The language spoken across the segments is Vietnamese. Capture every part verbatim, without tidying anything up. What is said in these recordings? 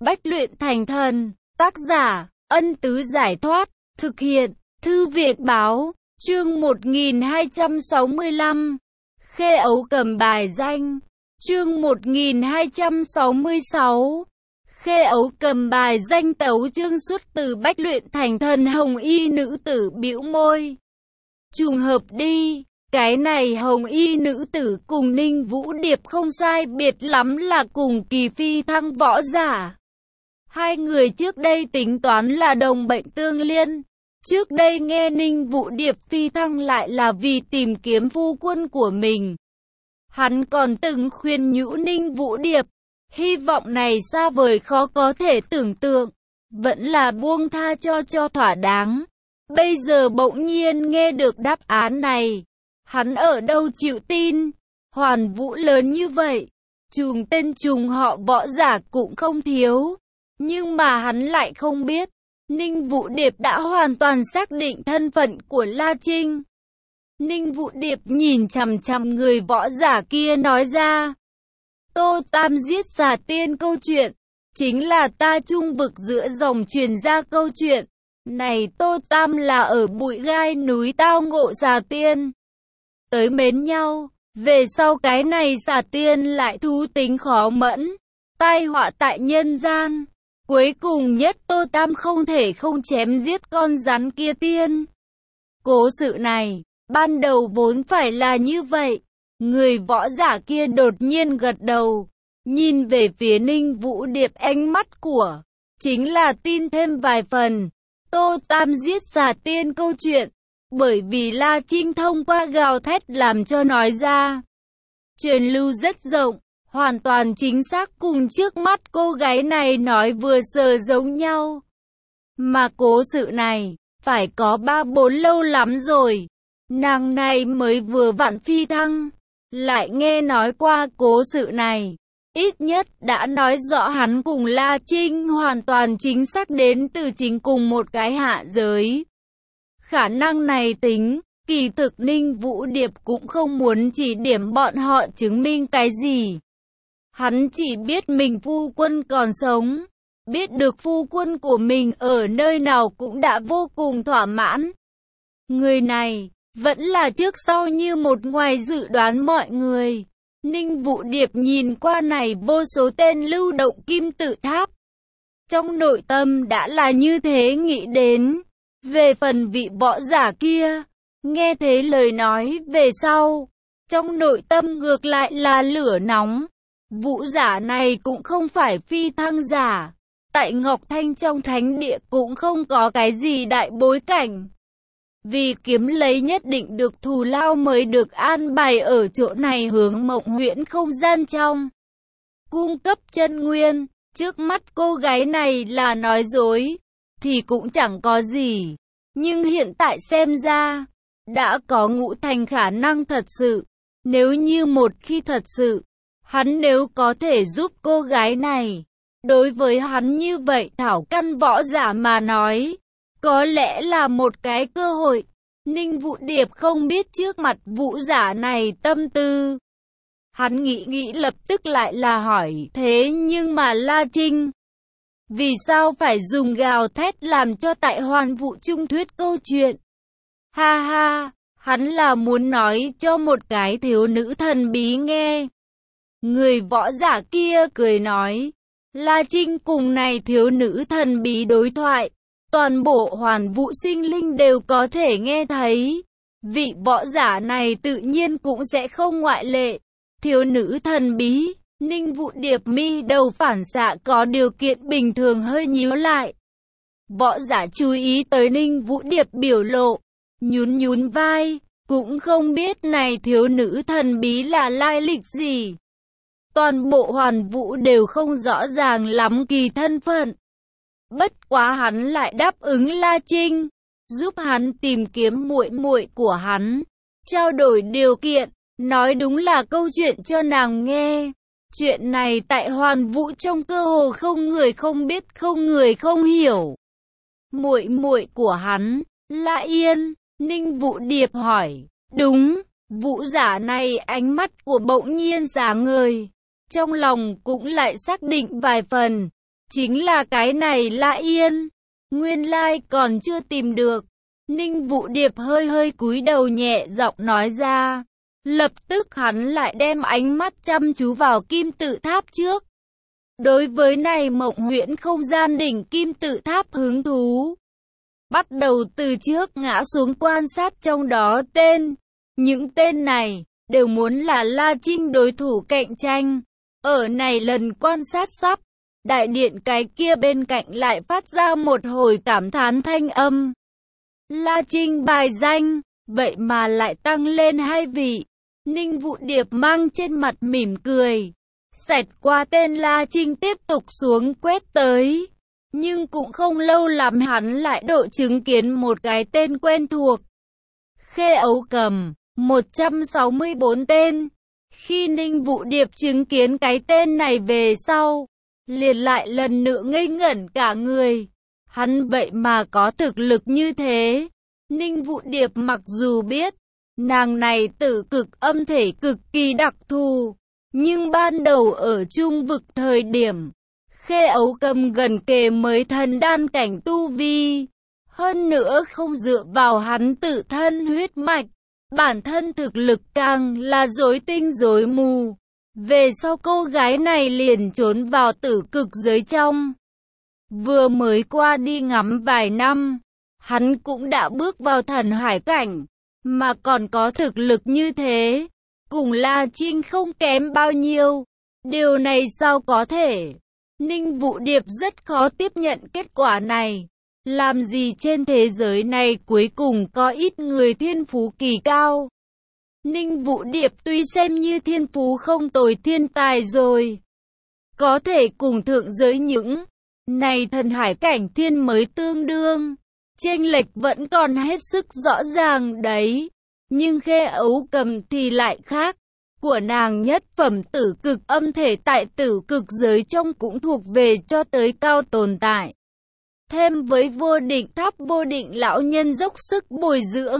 Bách luyện thành thần. Tác giả, Ân Tứ Giải Thoát. Thực hiện, Thư viện Báo. Chương một nghìn hai trăm sáu mươi lăm. Khê Ấu cầm bài danh. Chương một nghìn hai trăm sáu mươi sáu. Khê Ấu cầm bài danh. Tấu chương xuất từ Bách luyện thành thần. Hồng y nữ tử bĩu môi. Trùng hợp đi. Cái này hồng y nữ tử cùng Ninh Vũ Điệp không sai biệt lắm là cùng kỳ phi thăng võ giả. Hai người trước đây tính toán là đồng bệnh tương liên. Trước đây nghe Ninh Vũ Điệp phi thăng lại là vì tìm kiếm phu quân của mình. Hắn còn từng khuyên nhủ Ninh Vũ Điệp, hy vọng này xa vời khó có thể tưởng tượng, vẫn là buông tha cho cho thỏa đáng. Bây giờ bỗng nhiên nghe được đáp án này, hắn ở đâu chịu tin. Hoàn Vũ lớn như vậy, trùng tên trùng họ võ giả cũng không thiếu. Nhưng mà hắn lại không biết, Ninh Vũ Điệp đã hoàn toàn xác định thân phận của La Trinh. Ninh Vũ Điệp nhìn chằm chằm người võ giả kia nói ra. Tô Tam giết xà tiên câu chuyện, chính là ta trung vực giữa dòng truyền ra câu chuyện. Này Tô Tam là ở bụi gai núi tao ngộ xà tiên. Tới mến nhau, về sau cái này xà tiên lại thú tính khó mẫn, tai họa tại nhân gian. Cuối cùng nhất Tô Tam không thể không chém giết con rắn kia tiên. Cố sự này, ban đầu vốn phải là như vậy. Người võ giả kia đột nhiên gật đầu, nhìn về phía Ninh Vũ Điệp, ánh mắt của chính là tin thêm vài phần. Tô Tam giết xà tiên câu chuyện, bởi vì La Trinh thông qua gào thét làm cho nói ra. Truyền lưu rất rộng, hoàn toàn chính xác cùng trước mắt cô gái này nói vừa sờ giống nhau. Mà cố sự này, phải có ba bốn lâu lắm rồi. Nàng này mới vừa vặn phi thăng, lại nghe nói qua cố sự này. Ít nhất đã nói rõ hắn cùng La Trinh hoàn toàn chính xác đến từ chính cùng một cái hạ giới. Khả năng này tính, kỳ thực Ninh Vũ Điệp cũng không muốn chỉ điểm bọn họ chứng minh cái gì. Hắn chỉ biết mình phu quân còn sống, biết được phu quân của mình ở nơi nào cũng đã vô cùng thỏa mãn. Người này, vẫn là trước sau như một ngoài dự đoán mọi người. Ninh Vũ Điệp nhìn qua này vô số tên lưu động kim tự tháp. Trong nội tâm đã là như thế nghĩ đến. Về phần vị võ giả kia, nghe thế lời nói về sau, trong nội tâm ngược lại là lửa nóng. Vũ giả này cũng không phải phi thăng giả. Tại Ngọc Thanh trong thánh địa cũng không có cái gì đại bối cảnh. Vì kiếm lấy nhất định được thù lao mới được an bài ở chỗ này hướng Mộng Huyễn không gian trong. Cung cấp chân nguyên, trước mắt cô gái này là nói dối, thì cũng chẳng có gì. Nhưng hiện tại xem ra, đã có ngũ thành khả năng thật sự. Nếu như một khi thật sự, hắn nếu có thể giúp cô gái này, đối với hắn như vậy thảo căn võ giả mà nói, có lẽ là một cái cơ hội. Ninh Vũ Điệp không biết trước mặt vũ giả này tâm tư. Hắn nghĩ nghĩ lập tức lại là hỏi, thế nhưng mà La Trinh, vì sao phải dùng gào thét làm cho tại Hoàn Vũ trung thuyết câu chuyện? Ha ha, hắn là muốn nói cho một cái thiếu nữ thần bí nghe. Người võ giả kia cười nói, La Trinh cùng này thiếu nữ thần bí đối thoại, toàn bộ Hoàn Vũ sinh linh đều có thể nghe thấy. Vị võ giả này tự nhiên cũng sẽ không ngoại lệ. Thiếu nữ thần bí, Ninh Vũ Điệp mi đầu phản xạ có điều kiện bình thường hơi nhíu lại. Võ giả chú ý tới Ninh Vũ Điệp biểu lộ, nhún nhún vai, cũng không biết này thiếu nữ thần bí là lai lịch gì. Toàn bộ Hoàn Vũ đều không rõ ràng lắm kỳ thân phận. Bất quá hắn lại đáp ứng La Trinh, giúp hắn tìm kiếm muội muội của hắn, trao đổi điều kiện, nói đúng là câu chuyện cho nàng nghe. Chuyện này tại Hoàn Vũ trong cơ hồ không người không biết, không người không hiểu. Muội muội của hắn, La Yên, Ninh Vũ Điệp hỏi. Đúng, vũ giả này ánh mắt của bỗng nhiên sáng ngời, trong lòng cũng lại xác định vài phần. Chính là cái này La Yên. Nguyên lai còn chưa tìm được. Ninh Vũ Điệp hơi hơi cúi đầu nhẹ giọng nói ra. Lập tức hắn lại đem ánh mắt chăm chú vào kim tự tháp trước. Đối với này mộng huyễn không gian đỉnh kim tự tháp hứng thú. Bắt đầu từ trước ngã xuống quan sát trong đó tên. Những tên này đều muốn là La Trinh đối thủ cạnh tranh. Ở này lần quan sát sắp, đại điện cái kia bên cạnh lại phát ra một hồi cảm thán thanh âm. La Trinh bài danh, vậy mà lại tăng lên hai vị. Ninh Vũ Điệp mang trên mặt mỉm cười. Xẹt qua tên La Trinh tiếp tục xuống quét tới. Nhưng cũng không lâu lắm hắn lại độ chứng kiến một cái tên quen thuộc. Khê Ấu Cầm, một trăm sáu mươi bốn tên. Khi Ninh Vũ Điệp chứng kiến cái tên này về sau, liền lại lần nữa ngây ngẩn cả người. Hắn vậy mà có thực lực như thế. Ninh Vũ Điệp mặc dù biết, nàng này tử cực âm thể cực kỳ đặc thù, nhưng ban đầu ở trung vực thời điểm, Khê Ấu Cầm gần kề mới thần đan cảnh tu vi. Hơn nữa không dựa vào hắn tự thân huyết mạch, bản thân thực lực càng là rối tinh rối mù. Về sau cô gái này liền trốn vào tử cực giới trong. Vừa mới qua đi ngắm vài năm, hắn cũng đã bước vào thần hải cảnh, mà còn có thực lực như thế, cùng La Trinh không kém bao nhiêu. Điều này sao có thể? Ninh Vũ Điệp rất khó tiếp nhận kết quả này. Làm gì trên thế giới này cuối cùng có ít người thiên phú kỳ cao. Ninh Vũ Điệp tuy xem như thiên phú không tồi thiên tài rồi, có thể cùng thượng giới những này thần hải cảnh thiên mới tương đương, chênh lệch vẫn còn hết sức rõ ràng đấy. Nhưng Khê Ấu Cầm thì lại khác, của nàng nhất phẩm tử cực âm thể tại tử cực giới trong cũng thuộc về cho tới cao tồn tại. Thêm với vô định tháp vô định lão nhân dốc sức bồi dưỡng,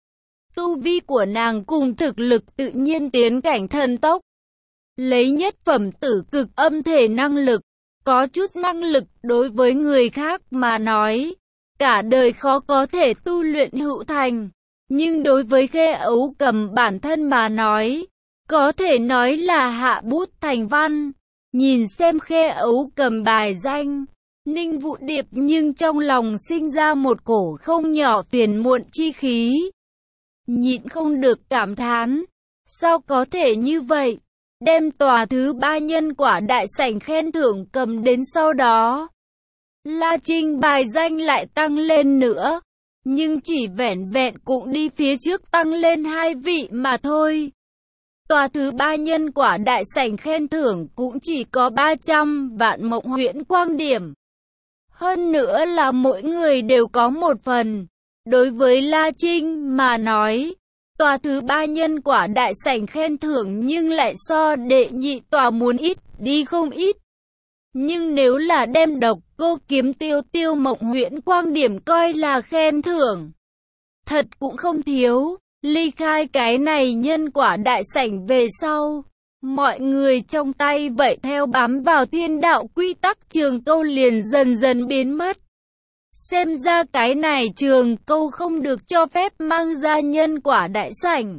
tu vi của nàng cùng thực lực tự nhiên tiến cảnh thần tốc. Lấy nhất phẩm tử cực âm thể năng lực, có chút năng lực đối với người khác mà nói, cả đời khó có thể tu luyện hữu thành. Nhưng đối với Khê Ấu Cầm bản thân mà nói, có thể nói là hạ bút thành văn. Nhìn xem Khê Ấu Cầm bài danh, Ninh Vũ Điệp nhưng trong lòng sinh ra một cổ không nhỏ phiền muộn chi khí. Nhịn không được cảm thán, sao có thể như vậy? Đem tòa thứ ba nhân quả đại sảnh khen thưởng cầm đến sau đó, La Trinh bài danh lại tăng lên nữa, nhưng chỉ vẻn vẹn cũng đi phía trước tăng lên hai vị mà thôi. Tòa thứ ba nhân quả đại sảnh khen thưởng cũng chỉ có ba trăm vạn mộng huyễn quang điểm. Hơn nữa là mỗi người đều có một phần. Đối với La Trinh mà nói, tòa thứ ba nhân quả đại sảnh khen thưởng nhưng lại so đệ nhị tòa muốn ít đi không ít. Nhưng nếu là đem độc cô kiếm tiêu tiêu mộng huyễn quang điểm coi là khen thưởng, thật cũng không thiếu. Ly khai cái này nhân quả đại sảnh về sau, mọi người trong tay vậy theo bám vào thiên đạo quy tắc trường câu liền dần dần biến mất. Xem ra cái này trường câu không được cho phép mang ra nhân quả đại sảnh.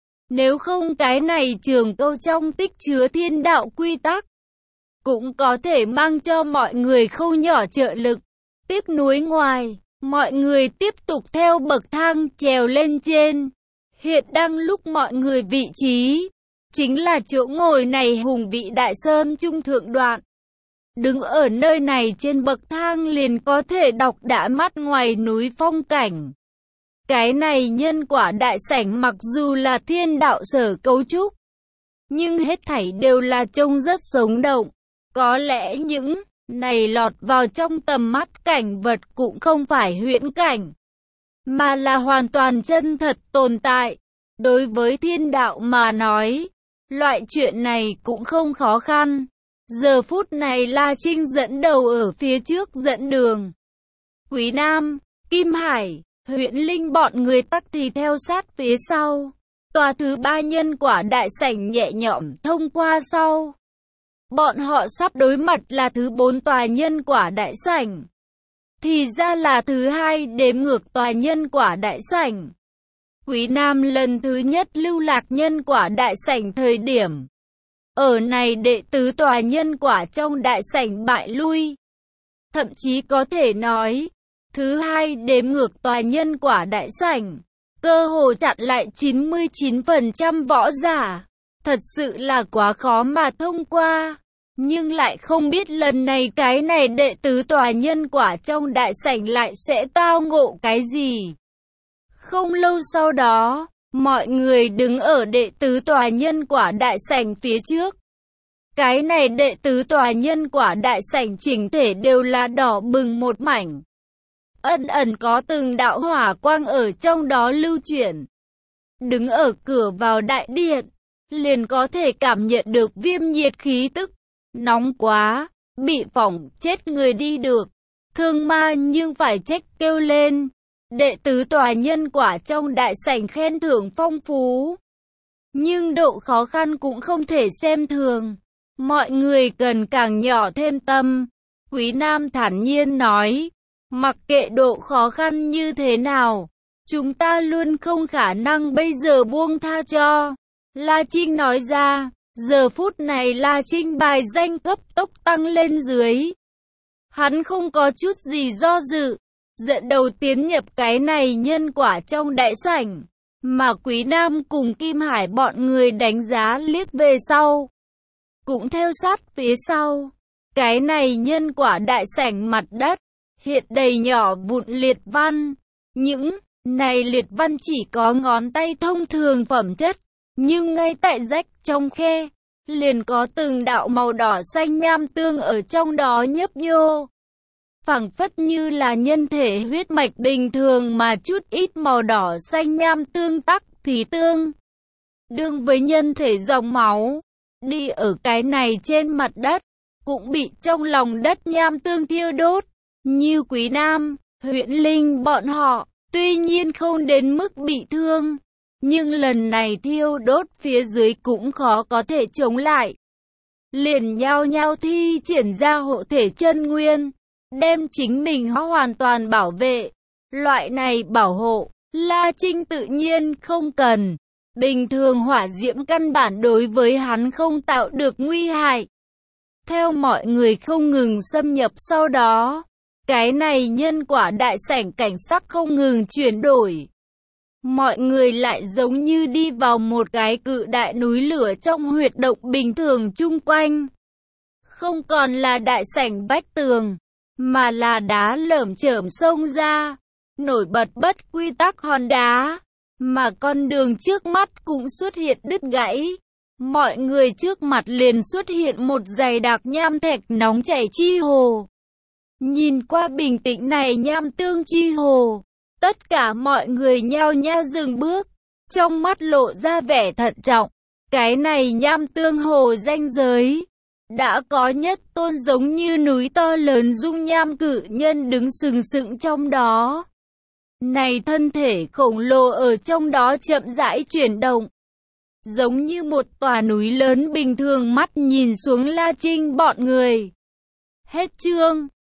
Nếu không cái này trường câu trong tích chứa thiên đạo quy tắc, cũng có thể mang cho mọi người không nhỏ trợ lực. Tiếc nuối ngoài, mọi người tiếp tục theo bậc thang trèo lên trên. Hiện đang lúc mọi người vị trí, chính là chỗ ngồi này hùng vị đại sơn trung thượng đoạn. Đứng ở nơi này trên bậc thang liền có thể đọc đã mắt ngoài núi phong cảnh. Cái này nhân quả đại sảnh mặc dù là thiên đạo sở cấu trúc, nhưng hết thảy đều là trông rất sống động. Có lẽ những này lọt vào trong tầm mắt cảnh vật cũng không phải huyễn cảnh, mà là hoàn toàn chân thật tồn tại. Đối với thiên đạo mà nói, loại chuyện này cũng không khó khăn. Giờ phút này La Trinh dẫn đầu ở phía trước dẫn đường. Quý Nam, Kim Hải, Huyễn Linh bọn người tắc thì theo sát phía sau. Tòa thứ ba nhân quả đại sảnh nhẹ nhõm thông qua sau. bọn họ sắp đối mặt là thứ bốn tòa nhân quả đại sảnh. Thì ra là thứ hai đếm ngược tòa nhân quả đại sảnh. Quý Nam lần thứ nhất lưu lạc nhân quả đại sảnh thời điểm. Ở này đệ tứ tòa nhân quả trong đại sảnh bại lui. Thậm chí có thể nói, thứ hai đếm ngược tòa nhân quả đại sảnh. Cơ hồ chặn lại chín mươi chín phần trăm võ giả. Thật sự là quá khó mà thông qua. Nhưng lại không biết lần này cái này đệ tứ tòa nhân quả trong đại sảnh lại sẽ tao ngộ cái gì. Không lâu sau đó, mọi người đứng ở đệ tứ tòa nhân quả đại sảnh phía trước. Cái này đệ tứ tòa nhân quả đại sảnh chỉnh thể đều là đỏ bừng một mảnh. Ẩn ẩn có từng đạo hỏa quang ở trong đó lưu chuyển. Đứng ở cửa vào đại điện, liền có thể cảm nhận được viêm nhiệt khí tức. Nóng quá, bị phỏng, chết người đi được. Thương ma nhưng phải trách kêu lên. Đệ tứ tòa nhân quả trong đại sảnh khen thưởng phong phú. Nhưng độ khó khăn cũng không thể xem thường. Mọi người cần càng nhỏ thêm tâm. Quý Nam thản nhiên nói. Mặc kệ độ khó khăn như thế nào, chúng ta luôn không khả năng bây giờ buông tha cho. La Trinh nói ra. Giờ phút này La Trinh bài danh cấp tốc tăng lên dưới. Hắn không có chút gì do dự. Dẫn đầu tiến nhập cái này nhân quả trong đại sảnh. Mà Quý Nam cùng Kim Hải bọn người đánh giá liếc về sau. Cũng theo sát phía sau. Cái này nhân quả đại sảnh mặt đất. Hiện đầy nhỏ vụn liệt văn. Những này liệt văn chỉ có ngón tay thông thường phẩm chất. Nhưng ngay tại rách trong khe, liền có từng đạo màu đỏ xanh nham tương ở trong đó nhấp nhô. Phảng phất như là nhân thể huyết mạch bình thường mà chút ít màu đỏ xanh nham tương tắc thì tương. Đương với nhân thể dòng máu, đi ở cái này trên mặt đất, cũng bị trong lòng đất nham tương thiêu đốt. Như Quý Nam, Huyễn Linh bọn họ, tuy nhiên không đến mức bị thương. Nhưng lần này thiêu đốt phía dưới cũng khó có thể chống lại. Liền nhao nhao thi triển ra hộ thể chân nguyên, đem chính mình hoàn toàn bảo vệ. Loại này bảo hộ, La Trinh tự nhiên không cần. Bình thường hỏa diễm căn bản đối với hắn không tạo được nguy hại. Theo mọi người không ngừng xâm nhập sau đó, cái này nhân quả đại sảnh cảnh sắc không ngừng chuyển đổi. Mọi người lại giống như đi vào một cái cự đại núi lửa trong huyệt động bình thường chung quanh. Không còn là đại sảnh vách tường, mà là đá lởm chởm xông ra, nổi bật bất quy tắc hòn đá, mà con đường trước mắt cũng xuất hiện đứt gãy. Mọi người trước mặt liền xuất hiện một dày đặc nham thạch nóng chảy chi hồ. Nhìn qua bình tĩnh này nham tương chi hồ, tất cả mọi người nhao nhao dừng bước, trong mắt lộ ra vẻ thận trọng. Cái này nham tương hồ ranh giới, đã có nhất tôn giống như núi to lớn dung nham cự nhân đứng sừng sững trong đó. Này thân thể khổng lồ ở trong đó chậm rãi chuyển động, giống như một tòa núi lớn bình thường mắt nhìn xuống La Trinh bọn người. Hết chương.